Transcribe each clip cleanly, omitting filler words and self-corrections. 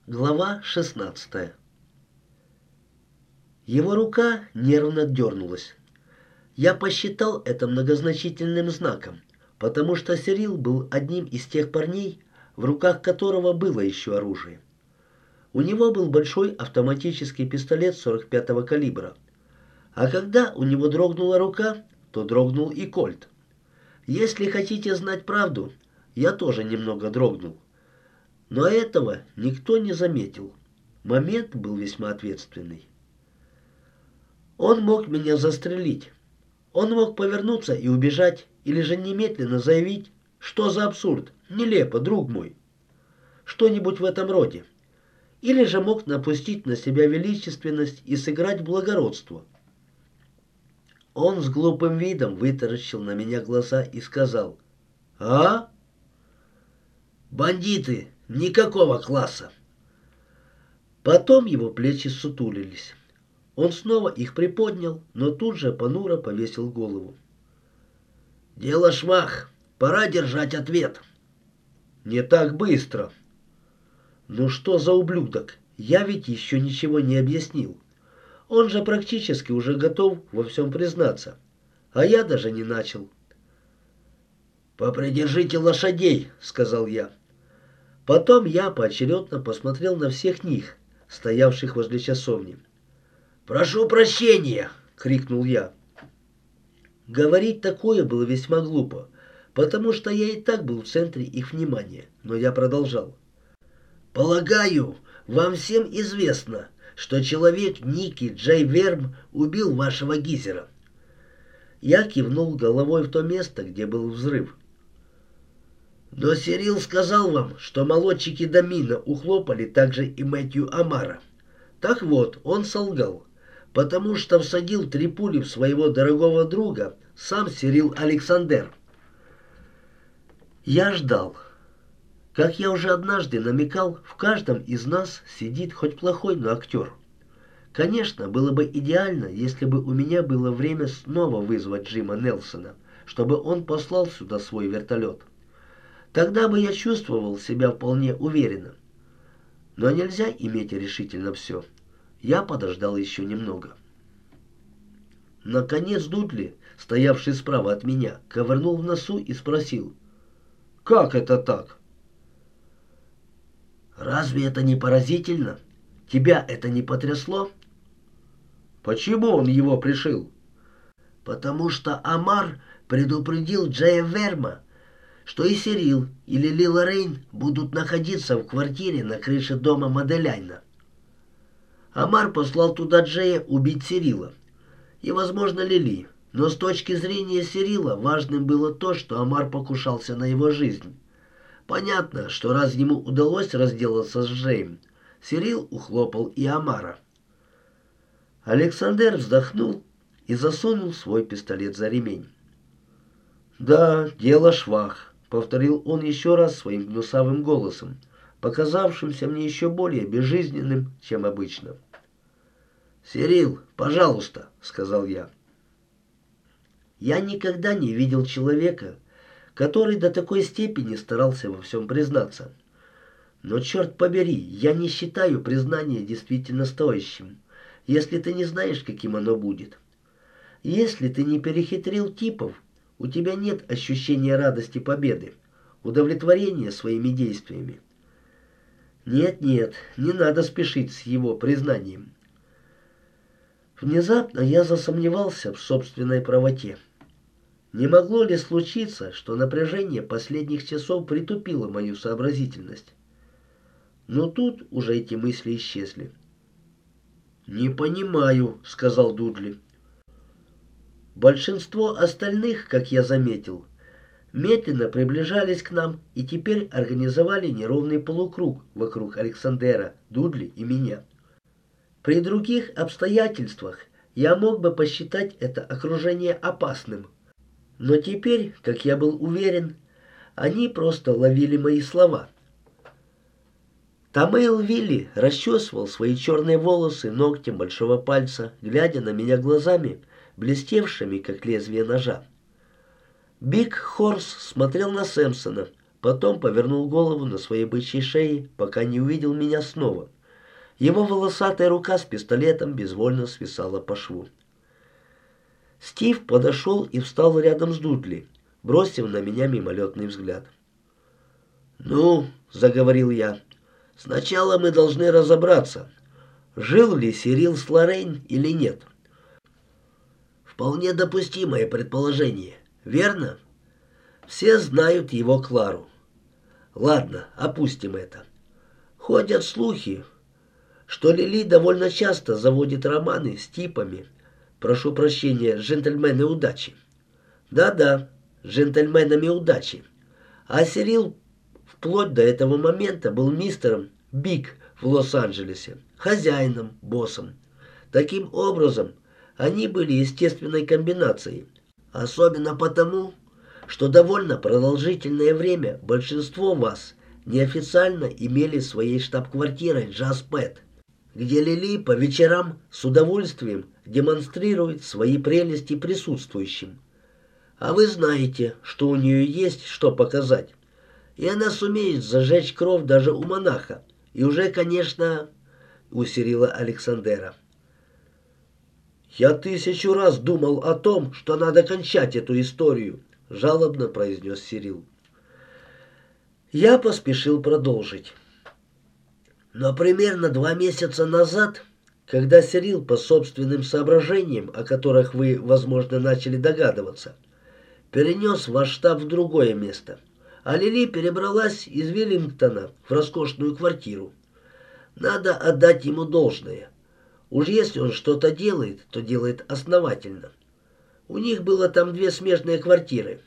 Глава 16. Его рука нервно дернулась. Я посчитал это многозначительным знаком, потому что Сирил был одним из тех парней, в руках которого было еще оружие. У него был большой автоматический пистолет 45-го калибра. А когда у него дрогнула рука, то дрогнул и кольт. Если хотите знать правду, я тоже немного дрогнул. Но этого никто не заметил. Момент был весьма ответственный. Он мог меня застрелить. Он мог повернуться и убежать, или же немедленно заявить, что за абсурд, нелепо, друг мой. Что-нибудь в этом роде. Или же мог напустить на себя величественность и сыграть благородство. Он с глупым видом вытаращил на меня глаза и сказал: «А? Бандиты никакого класса». Потом его плечи сутулились. Он снова их приподнял, но тут же понуро повесил голову. «Дело швах. Пора держать ответ». «Не так быстро». «Ну что за ублюдок? Я ведь еще ничего не объяснил. Он же практически уже готов во всем признаться. А я даже не начал». «Попридержите лошадей», — сказал я. Потом я поочередно посмотрел на всех них, стоявших возле часовни. «Прошу прощения!» — крикнул я. Говорить такое было весьма глупо, потому что я и так был в центре их внимания, но я продолжал. «Полагаю, вам всем известно, что человек Ники Джей Верм убил вашего Гизера». Я кивнул головой в то место, где был взрыв. «Но Сирил сказал вам, что молодчики Домина ухлопали также и Мэтью Амара. Так вот, он солгал, потому что всадил 3 пули в своего дорогого друга, сам Сирил Александер». Я ждал. Как я уже однажды намекал, в каждом из нас сидит хоть плохой, но актер. Конечно, было бы идеально, если бы у меня было время снова вызвать Джима Нелсона, чтобы он послал сюда свой вертолет. Тогда бы я чувствовал себя вполне уверенно. Но нельзя иметь решительно все. Я подождал еще немного. Наконец Дудли, стоявший справа от меня, ковырнул в носу и спросил: «Как это так?» «Разве это не поразительно? Тебя это не потрясло?» «Почему он его пришил?» «Потому что Амар предупредил Джея Верма, что и Сирил или Лила Рейн будут находиться в квартире на крыше дома Маделяйна. Амар послал туда Джея убить Сирила и, возможно, Лили, но с точки зрения Сирила важным было то, что Амар покушался на его жизнь. Понятно, что раз ему удалось разделаться с Джеем, Сирил ухлопал и Амара». Александр вздохнул и засунул свой пистолет за ремень. «Да, дело швах», — повторил он еще раз своим гнусавым голосом, показавшимся мне еще более безжизненным, чем обычно. «Сирил, пожалуйста», — сказал я. Я никогда не видел человека, который до такой степени старался во всем признаться. Но, черт побери, я не считаю признание действительно стоящим, если ты не знаешь, каким оно будет. Если ты не перехитрил типов, у тебя нет ощущения радости победы, удовлетворения своими действиями. Нет, не надо спешить с его признанием. Внезапно я засомневался в собственной правоте. Не могло ли случиться, что напряжение последних часов притупило мою сообразительность? Но тут уже эти мысли исчезли. «Не понимаю», — сказал Дудли. Большинство остальных, как я заметил, медленно приближались к нам и теперь организовали неровный полукруг вокруг Александера, Дудли и меня. При других обстоятельствах я мог бы посчитать это окружение опасным, но теперь, как я был уверен, они просто ловили мои слова. Тамейл Вилли расчесывал свои черные волосы ногтем большого пальца, глядя на меня глазами, блестевшими, как лезвие ножа. Биг Хорс смотрел на Сэмпсона, потом повернул голову на своей бычьей шее, пока не увидел меня снова. Его волосатая рука с пистолетом безвольно свисала по шву. Стив подошел и встал рядом с Дудли, бросив на меня мимолетный взгляд. «Ну, — заговорил я, — сначала мы должны разобраться, жил ли Сирил с Лоррейн или нет. Вполне допустимое предположение, верно? Все знают его Клару. Ладно, опустим это. Ходят слухи, что Лили довольно часто заводит романы с типами, прошу прощения, джентльмены удачи. Да-да, джентльменами удачи. А Сирил вплоть до этого момента был мистером Биг в Лос-Анджелесе, хозяином, боссом. Таким образом, они были естественной комбинацией, особенно потому, что довольно продолжительное время большинство вас неофициально имели своей штаб-квартирой Джаз Пэт, где Лили по вечерам с удовольствием демонстрирует свои прелести присутствующим. А вы знаете, что у нее есть что показать. И она сумеет зажечь кровь даже у монаха. И уже, конечно, у Сирила Александера. «Я 1000 раз думал о том, что надо кончать эту историю», — жалобно произнес Сирил. Я поспешил продолжить. Но примерно 2 месяца назад, когда Сирил по собственным соображениям, о которых вы, возможно, начали догадываться, перенес ваш штаб в другое место, а Лили перебралась из Виллингтона в роскошную квартиру. Надо отдать ему должное. Уж если он что-то делает, то делает основательно. У них было там 2 смежные квартиры.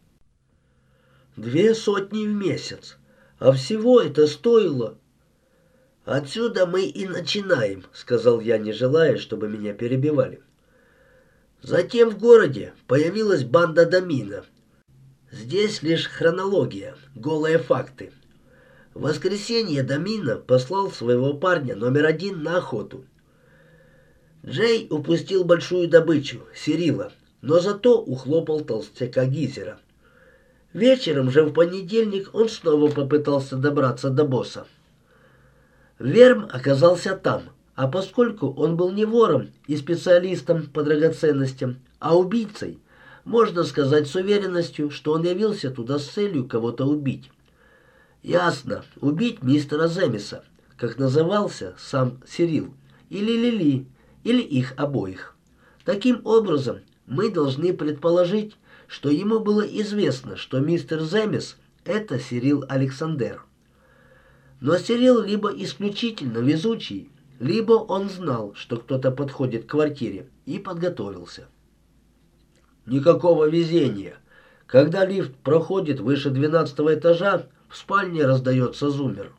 200 в месяц. А всего это стоило... «Отсюда мы и начинаем», — сказал я, не желая, чтобы меня перебивали. Затем в городе появилась банда Домина. Здесь лишь хронология, голые факты. В воскресенье Домина послал своего парня номер 1 на охоту. Джей упустил большую добычу, Сирила, но зато ухлопал толстяка Гизера. Вечером же в понедельник он снова попытался добраться до босса. Верм оказался там, а поскольку он был не вором и специалистом по драгоценностям, а убийцей, можно сказать с уверенностью, что он явился туда с целью кого-то убить. Ясно, убить мистера Земиса, как назывался сам Сирил, или Лили, или их обоих. Таким образом, мы должны предположить, что ему было известно, что мистер Земис — это Сирил Александер. Но Сирил либо исключительно везучий, либо он знал, что кто-то подходит к квартире, и подготовился. Никакого везения. Когда лифт проходит выше 12-го этажа, в спальне раздается зуммер.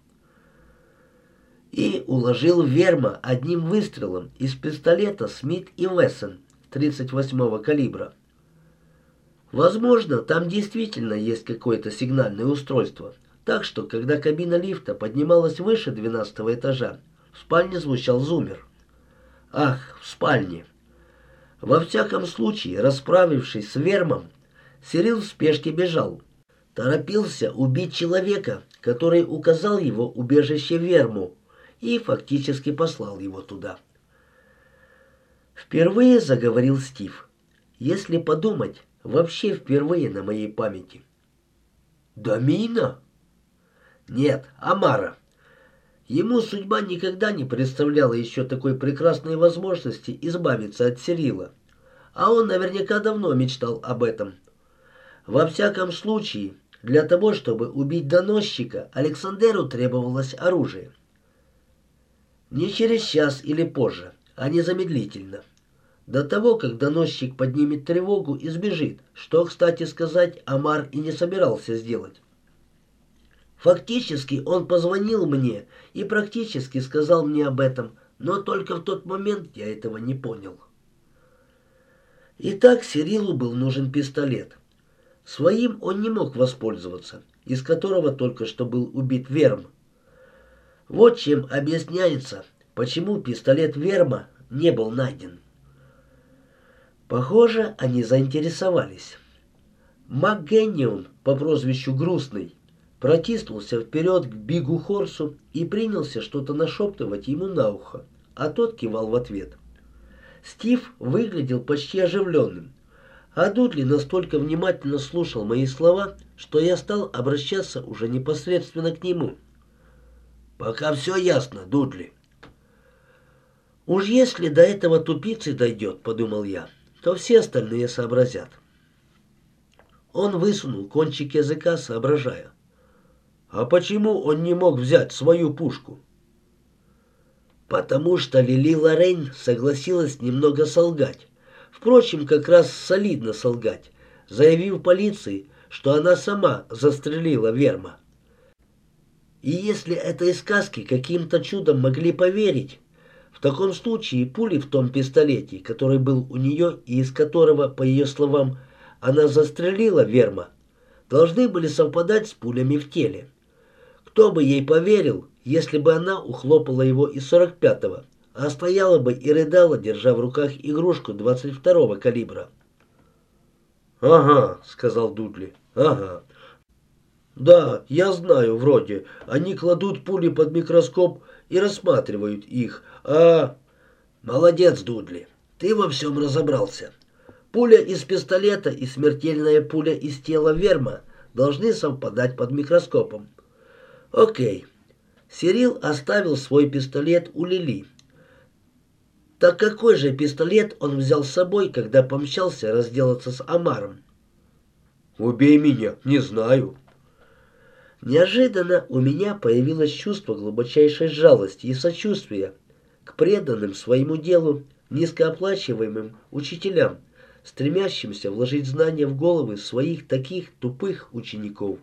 И уложил Верма одним выстрелом из пистолета Смит и Вессон 38-го калибра. Возможно, там действительно есть какое-то сигнальное устройство. Так что, когда кабина лифта поднималась выше 12-го этажа, в спальне звучал зуммер. Ах, в спальне. Во всяком случае, расправившись с Вермом, Сирил в спешке бежал. Торопился убить человека, который указал его убежище Верму и фактически послал его туда. Впервые заговорил Стив. Если подумать, вообще впервые на моей памяти. «Домина?» «Нет, Амара. Ему судьба никогда не представляла еще такой прекрасной возможности избавиться от Сирила, а он наверняка давно мечтал об этом. Во всяком случае, для того, чтобы убить доносчика, Александеру требовалось оружие. Не через час или позже, а незамедлительно. До того, как доносчик поднимет тревогу и сбежит, что, кстати сказать, Амар и не собирался сделать. Фактически он позвонил мне и практически сказал мне об этом, но только в тот момент я этого не понял. Итак, Сирилу был нужен пистолет. Своим он не мог воспользоваться, из которого только что был убит Верм. Вот чем объясняется, почему пистолет Верма не был найден. Похоже, они заинтересовались. МакГеннион по прозвищу Грустный протиснулся вперед к Бигу Хорсу и принялся что-то нашептывать ему на ухо, а тот кивал в ответ. Стив выглядел почти оживленным, а Дудли настолько внимательно слушал мои слова, что я стал обращаться уже непосредственно к нему. «Пока все ясно, Дудли». «Уж если до этого тупицы дойдет, — подумал я, — то все остальные сообразят». Он высунул кончик языка, соображая. «А почему он не мог взять свою пушку?» «Потому что Лили Лоррейн согласилась немного солгать. Впрочем, как раз солидно солгать, заявив полиции, что она сама застрелила Верма. И если этой сказке каким-то чудом могли поверить, в таком случае пули в том пистолете, который был у нее и из которого, по ее словам, она застрелила Верма, должны были совпадать с пулями в теле. Кто бы ей поверил, если бы она ухлопала его из 45-го, а стояла бы и рыдала, держа в руках игрушку 22-го калибра. «Ага», — сказал Дудли, — «ага. Да, я знаю, вроде. Они кладут пули под микроскоп и рассматривают их, а...» «Молодец, Дудли, ты во всем разобрался. Пуля из пистолета и смертельная пуля из тела Верма должны совпадать под микроскопом. Окей. Сирил оставил свой пистолет у Лили. Так какой же пистолет он взял с собой, когда помчался разделаться с Амаром?» «Убей меня, не знаю». Неожиданно у меня появилось чувство глубочайшей жалости и сочувствия к преданным своему делу, низкооплачиваемым учителям, стремящимся вложить знания в головы своих таких тупых учеников.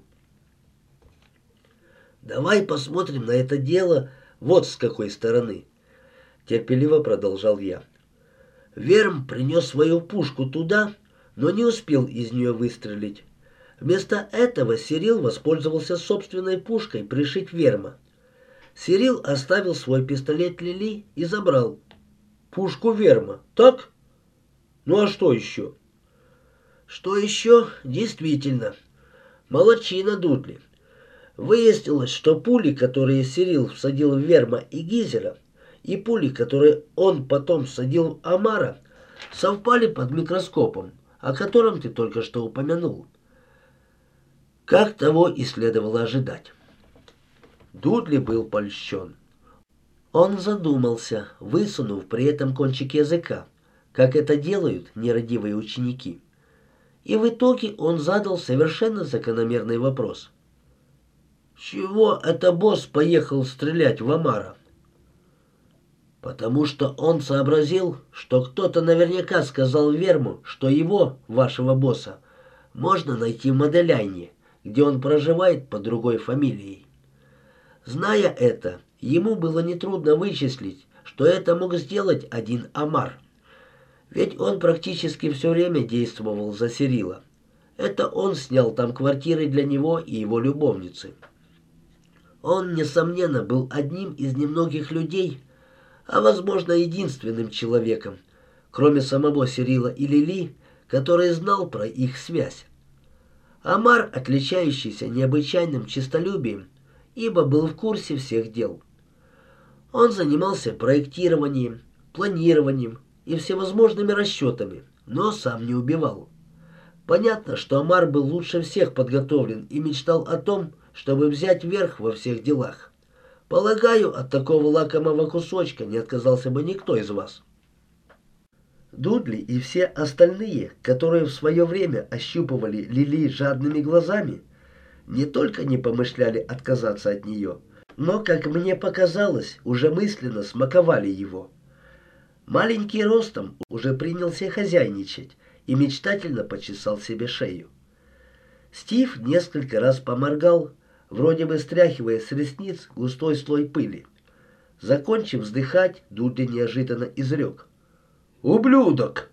«Давай посмотрим на это дело вот с какой стороны», — терпеливо продолжал я. «Верм принес свою пушку туда, но не успел из нее выстрелить. Вместо этого Сирил воспользовался собственной пушкой пришить Верма. Сирил оставил свой пистолет Лили и забрал пушку Верма. Так? Ну а что еще?» «Что еще? Действительно. Молодчина, Дудли. Выяснилось, что пули, которые Сирил всадил в Верма и Гизера, и пули, которые он потом всадил в Амара, совпали под микроскопом, о котором ты только что упомянул. Как того и следовало ожидать». Дудли был польщен. Он задумался, высунув при этом кончик языка, как это делают нерадивые ученики. И в итоге он задал совершенно закономерный вопрос. «Чего это босс поехал стрелять в Амара?» «Потому что он сообразил, что кто-то наверняка сказал Верму, что его, вашего босса, можно найти в Моделяйне, где он проживает под другой фамилией. Зная это, ему было нетрудно вычислить, что это мог сделать один Амар. Ведь он практически все время действовал за Сирила. Это он снял там квартиры для него и его любовницы. Он, несомненно, был одним из немногих людей, а, возможно, единственным человеком, кроме самого Сирила и Лили, который знал про их связь. Амар, отличающийся необычайным честолюбием, ибо был в курсе всех дел. Он занимался проектированием, планированием и всевозможными расчетами, но сам не убивал. Понятно, что Амар был лучше всех подготовлен и мечтал о том, чтобы взять верх во всех делах. Полагаю, от такого лакомого кусочка не отказался бы никто из вас. Дудли и все остальные, которые в свое время ощупывали Лили жадными глазами, не только не помышляли отказаться от нее, но, как мне показалось, уже мысленно смаковали его. Маленький ростом уже принялся хозяйничать и мечтательно почесал себе шею. Стив несколько раз поморгал, вроде бы стряхивая с ресниц густой слой пыли. Закончив вздыхать, Дудли неожиданно изрек: «Ублюдок!»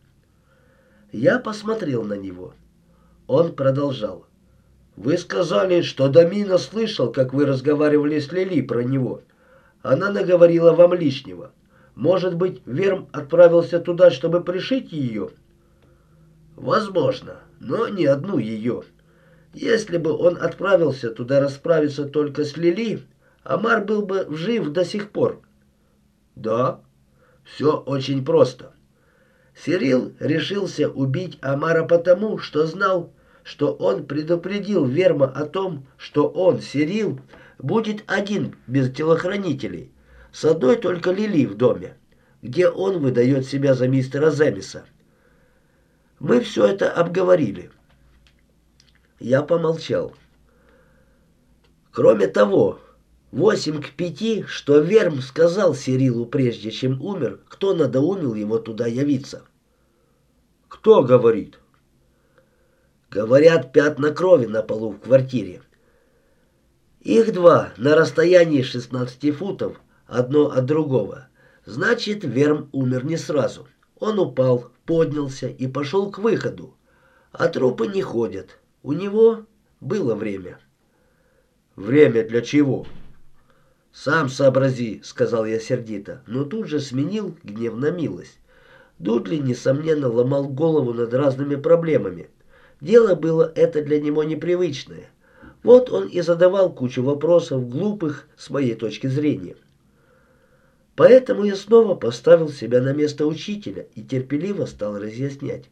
Я посмотрел на него. Он продолжал: «Вы сказали, что Домина слышал, как вы разговаривали с Лили про него. Она наговорила вам лишнего. Может быть, Верм отправился туда, чтобы пришить ее?» «Возможно, но не одну ее. Если бы он отправился туда расправиться только с Лили, Амар был бы жив до сих пор. Да, все очень просто. Сирил решился убить Амара потому, что знал, что он предупредил Верма о том, что он, Сирил, будет один без телохранителей, с одной только Лили в доме, где он выдает себя за мистера Земиса. Мы все это обговорили. Я помолчал. Кроме того, 8:5, что Верм сказал Сирилу, прежде чем умер, кто надоумил его туда явиться. Кто говорит? Говорят, пятна крови на полу в квартире. Их два на расстоянии 16 футов, одно от другого. Значит, Верм умер не сразу. Он упал, поднялся и пошел к выходу. А трупы не ходят. У него было время. Время для чего? «Сам сообрази», — сказал я сердито, но тут же сменил гнев на милость. Дудли, несомненно, ломал голову над разными проблемами. Дело было это для него непривычное. Вот он и задавал кучу вопросов, глупых с моей точки зрения. Поэтому я снова поставил себя на место учителя и терпеливо стал разъяснять.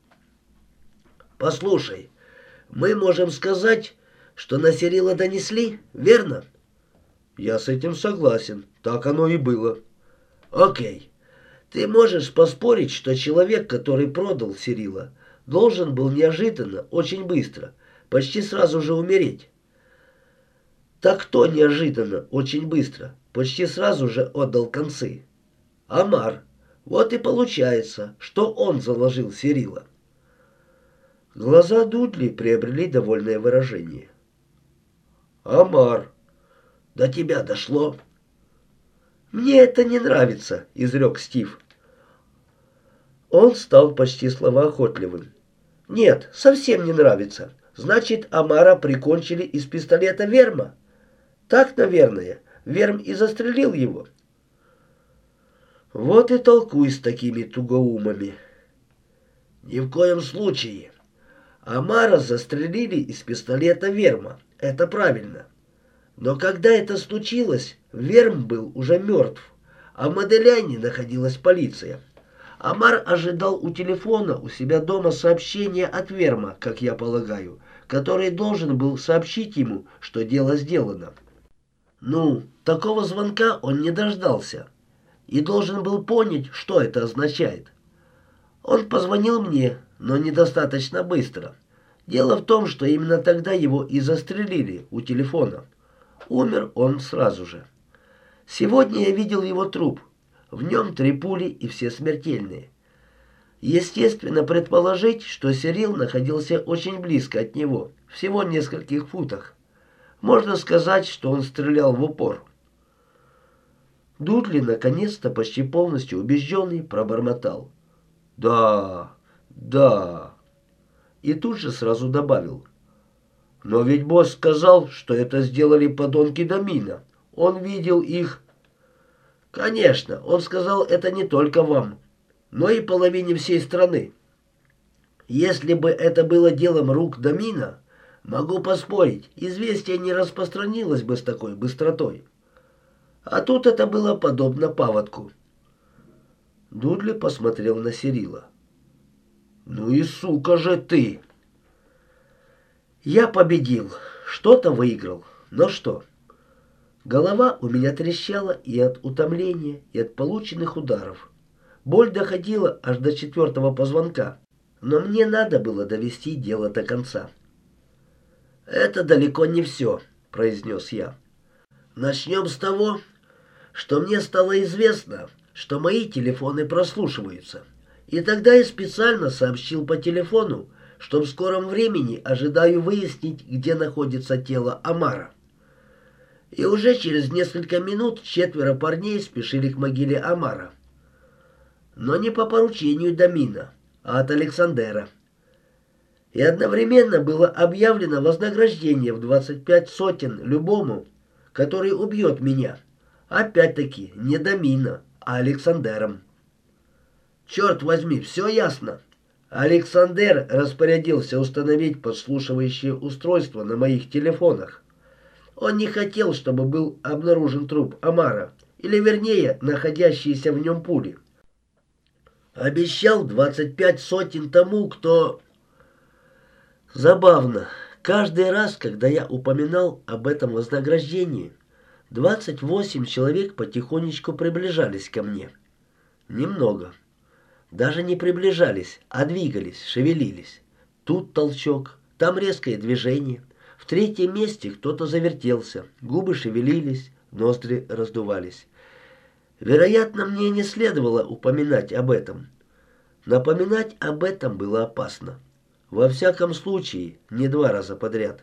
«Послушай, мы можем сказать, что на Сирила донесли, верно?» «Я с этим согласен. Так оно и было». «Окей. Ты можешь поспорить, что человек, который продал Сирила, должен был неожиданно, очень быстро, почти сразу же умереть?» «Так кто неожиданно, очень быстро, почти сразу же отдал концы?» «Амар. Вот и получается, что он заложил Сирила». Глаза Дудли приобрели довольное выражение. «Амар, до тебя дошло?» «Мне это не нравится», — изрек Стив. Он стал почти словоохотливым. «Нет, совсем не нравится. Значит, Амара прикончили из пистолета Верма?» «Так, наверное. Верм и застрелил его». «Вот и толкуй с такими тугоумами». «Ни в коем случае. Амара застрелили из пистолета Верма. Это правильно. Но когда это случилось, Верм был уже мертв, а в Моделяне находилась полиция. Амар ожидал у телефона у себя дома сообщения от Верма, как я полагаю, который должен был сообщить ему, что дело сделано. Ну, такого звонка он не дождался и должен был понять, что это означает. Он позвонил мне, но недостаточно быстро. Дело в том, что именно тогда его и застрелили у телефона. Умер он сразу же. Сегодня я видел его труп. В нем 3 пули и все смертельные. Естественно предположить, что Сирил находился очень близко от него, всего в нескольких футах. Можно сказать, что он стрелял в упор. Дудли, наконец-то, почти полностью убежденный, пробормотал. «Да, да». И тут же сразу добавил. «Но ведь босс сказал, что это сделали подонки Домина. Он видел их». «Конечно, он сказал это не только вам, но и половине всей страны. Если бы это было делом рук Домина, могу поспорить, известие не распространилось бы с такой быстротой. А тут это было подобно паводку». Дудли посмотрел на Сирила. «Ну и сука же ты!» «Я победил, что-то выиграл, но что?» Голова у меня трещала и от утомления, и от полученных ударов. Боль доходила аж до 4-го позвонка, но мне надо было довести дело до конца. «Это далеко не все», — произнес я. «Начнем с того, что мне стало известно, что мои телефоны прослушиваются. И тогда я специально сообщил по телефону, что в скором времени ожидаю выяснить, где находится тело Амара. И уже через несколько минут 4 парней спешили к могиле Амара. Но не по поручению Домина, а от Александера. И одновременно было объявлено вознаграждение в 25 сотен любому, который убьет меня. Опять-таки не Домина, а Александером. Черт возьми, все ясно. Александр распорядился установить подслушивающее устройство на моих телефонах. Он не хотел, чтобы был обнаружен труп Омара, или вернее, находящиеся в нем пули. Обещал 25 сотен тому, кто... Забавно. Каждый раз, когда я упоминал об этом вознаграждении, 28 человек потихонечку приближались ко мне. Немного. Даже не приближались, а двигались, шевелились. Тут толчок, там резкое движение. В третьем месте кто-то завертелся, губы шевелились, ноздри раздувались. Вероятно, мне не следовало упоминать об этом. Напоминать об этом было опасно. Во всяком случае, не 2 раза подряд.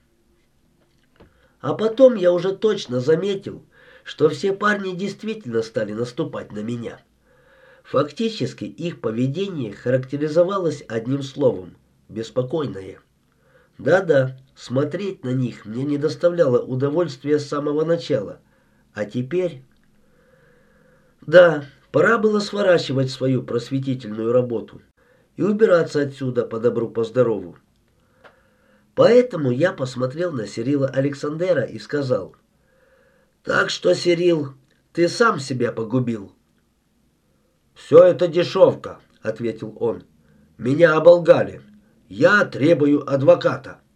А потом я уже точно заметил, что все парни действительно стали наступать на меня. Фактически их поведение характеризовалось одним словом – беспокойное. Да-да, смотреть на них мне не доставляло удовольствия с самого начала. А теперь... Да, пора было сворачивать свою просветительную работу и убираться отсюда по добру, по здорову. Поэтому я посмотрел на Сирила Александера и сказал: «Так что, Сирил, ты сам себя погубил». «Все это дешевка», — ответил он. «Меня оболгали. Я требую адвоката».